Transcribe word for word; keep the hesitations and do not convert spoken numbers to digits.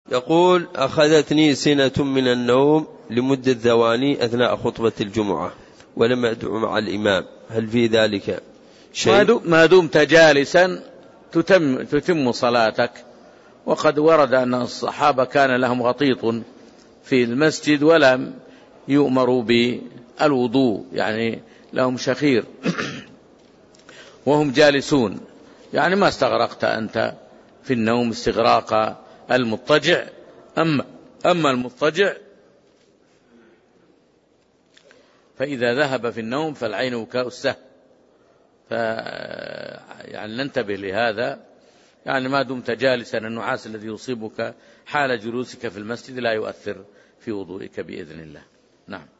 يقول: أخذتني سنة من النوم لمدة ثواني أثناء خطبة الجمعة ولم أدعو مع الإمام، هل في ذلك شيء؟ ما دمت جالسا تتم, تتم صلاتك. وقد ورد أن الصحابة كان لهم غطيط في المسجد ولم يؤمروا بالوضوء، يعني لهم شخير وهم جالسون، يعني ما استغرقت أنت في النوم استغراق المضطجع. أما, أما المضطجع فإذا ذهب في النوم فالعين وكاء السهم، يعني ننتبه لهذا. يعني ما دمت جالسا النعاس الذي يصيبك حال جلوسك في المسجد لا يؤثر في وضوئك بإذن الله. نعم.